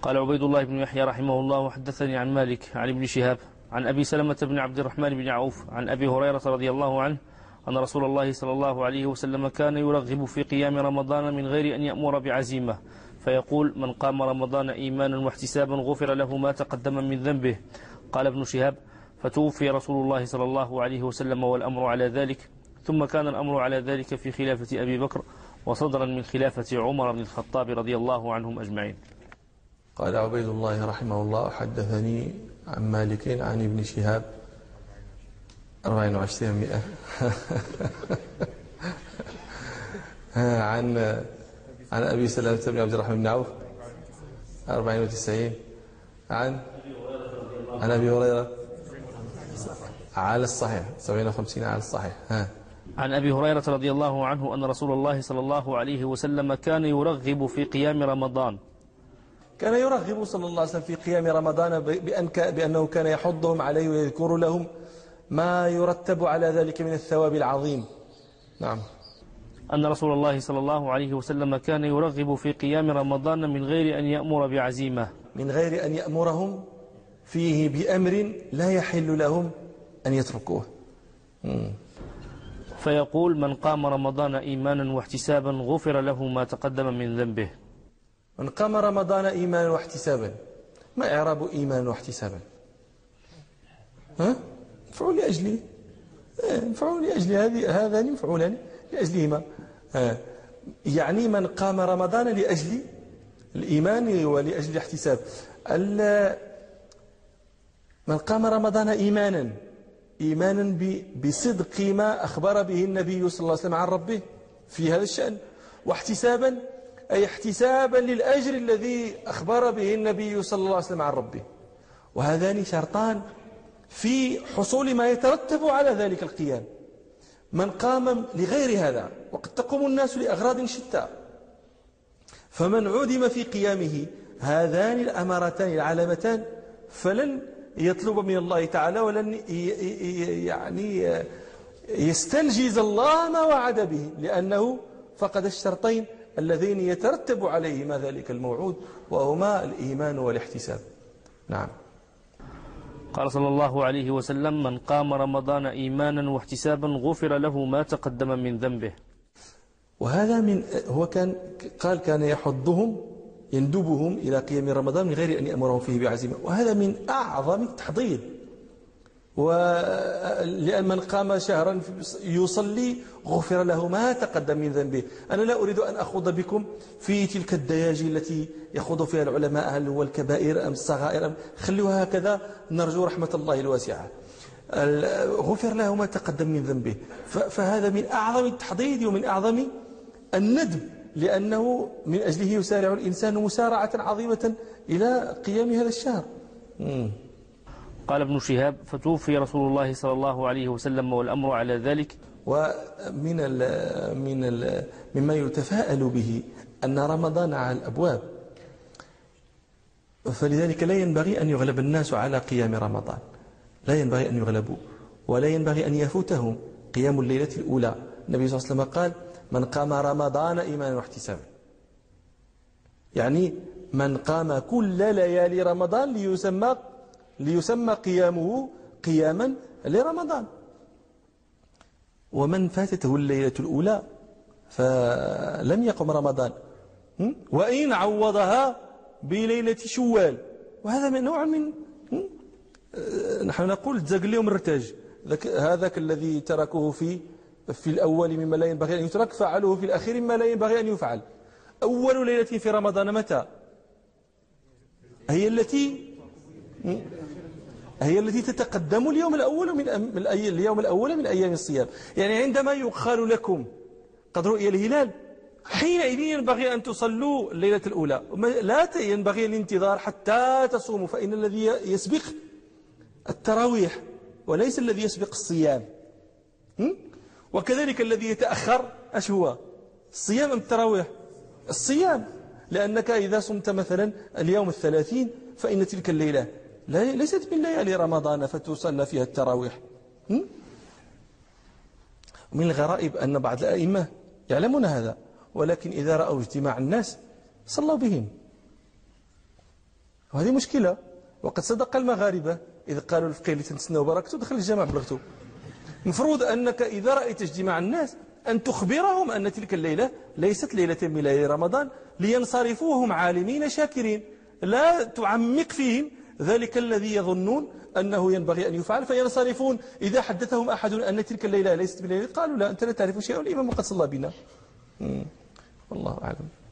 قال عبيد الله بن يحيى رحمه الله: وحدثني عن مالك عن ابن شهاب عن أبي سلمة بن عبد الرحمن بن عوف عن أبي هريرة رضي الله عنه أن رسول الله صلى الله عليه وسلم كان يرغب في قيام رمضان من غير أن يأمر بعزيمة، فيقول: من قام رمضان إيمانا واحتسابا غفر له ما تقدم من ذنبه. قال ابن شهاب: فتوفي رسول الله صلى الله عليه وسلم والأمر على ذلك، ثم كان الأمر على ذلك في خلافة أبي بكر وصدرا من خلافة عمر بن الخطاب رضي الله عنهم أجمعين. قال عبيد الله رحمه الله: حدثني عن مالك عن ابن شهاب 24 عن أبي سلمة بن عبد الرحمن بن عوف 94 عن أبي هريرة على الصحيح 57 على الصحيح. عن أبي هريرة رضي الله عنه أن رسول الله صلى الله عليه وسلم كان يرغب في قيام رمضان. كان يرغب صلى الله عليه وسلم في قيام رمضان بأنه كان يحضهم عليه ويذكر لهم ما يرتب على ذلك من الثواب العظيم. نعم. أن رسول الله صلى الله عليه وسلم كان يرغب في قيام رمضان من غير أن يأمر بعزيمة، من غير أن يأمرهم فيه بأمر لا يحل لهم أن يتركوه. فيقول: من قام رمضان إيمانا واحتسابا غفر له ما تقدم من ذنبه. من قام رمضان إيمانا واحتسابا، ما إعراب إيمانا واحتسابا؟ مفعول لأجله، مفعول لأجل هذان مفعولان لأجلهما. يعني من قام رمضان لأجل الإيمان ولأجل الاحتساب. من قام رمضان إيمانا بصدق ما أخبر به النبي صلى الله عليه وسلم عن ربه في هذا الشأن، واحتسابا أي احتسابا للأجر الذي أخبر به النبي صلى الله عليه وسلم عن ربه. وهذان شرطان في حصول ما يترتب على ذلك القيام. من قام لغير هذا، وقد تقوم الناس لأغراض شتى، فمن عدم في قيامه هذان الأمرتان العلامتان فلن يطلب من الله تعالى ولن يعني يستنجز الله ما وعد به، لأنه فقد الشرطين اللذين يترتب عليهما ذلك الموعود، وهما الإيمان والاحتساب. نعم. قال صلى الله عليه وسلم: من قام رمضان إيمانا واحتسابا غفر له ما تقدم من ذنبه. وهذا هو كان يحضهم يندبهم إلى قيام رمضان من غير أن يأمرهم فيه بعزيمة، وهذا من أعظم التحضير. ولأن من قام شهرا يصلي غفر له ما تقدم من ذنبه. أنا لا أريد أن أخوض بكم في تلك الدياجي التي يخوض فيها العلماء، هل هو الكبائر أم الصغائر، خلوها هكذا نرجو رحمة الله الواسعة. غفر له ما تقدم من ذنبه، فهذا من أعظم التحضير ومن أعظم الندب، لأنه من أجله يسارع الإنسان مسارعة عظيمة إلى قيام هذا الشهر. قال ابن شهاب: فتوفي رسول الله صلى الله عليه وسلم والأمر على ذلك. مما يتفاءل به أن رمضان على الأبواب، فلذلك لا ينبغي أن يغلب الناس على قيام رمضان، لا ينبغي أن يغلبوا، ولا ينبغي أن يفوتهم قيام الليلة الأولى. النبي صلى الله عليه وسلم قال: من قام رمضان إيمانا واحتسابا، يعني من قام كل ليالي رمضان ليسمى قيامه قياما لرمضان. ومن فاتته الليلة الأولى فلم يقم رمضان، وإن عوضها بليلة شوال، وهذا من نوع من نحن نقول تزاق اليوم الرتاج، هذاك الذي تركه في الأول مما لا ينبغي أن يترك فعله في الأخير مما لا ينبغي أن يفعل. أول ليلة في رمضان متى؟ هي التي تتقدم اليوم الأول من أيام الصيام. يعني عندما يقال لكم قد رؤي الهلال، حينئذ ينبغي أن تصلوا الليلة الأولى، لا ينبغي الانتظار حتى تصوموا، فإن الذي يسبق التراويح وليس الذي يسبق الصيام. وكذلك الذي يتأخر أش هو؟ الصيام أم التراويح؟ الصيام، لأنك إذا صمت مثلا اليوم 30 فإن تلك الليلة ليست من ليالي رمضان فتصلى فيها التراويح. من الغرائب أن بعض الأئمة يعلمون هذا، ولكن إذا رأوا اجتماع الناس صلوا بهم. وهذه مشكلة. وقد صدق المغاربة إذ قالوا الفقيه اللي تنتسناو بركته دخل الجامع بلغته. المفروض أنك إذا رأيت اجتماع الناس أن تخبرهم أن تلك الليلة ليست ليلة من ليالي رمضان لينصرفوا وهم عالمين شاكرين، لا تعمق فيهم ذلك الذي يظنون أنه ينبغي أن يفعل فينصرفون. إذا حدثهم أحد أن تلك الليلة ليست من ليلة قالوا لا أنت لا تعرف شيئا، الإمام قد صلى بنا. والله أعلم.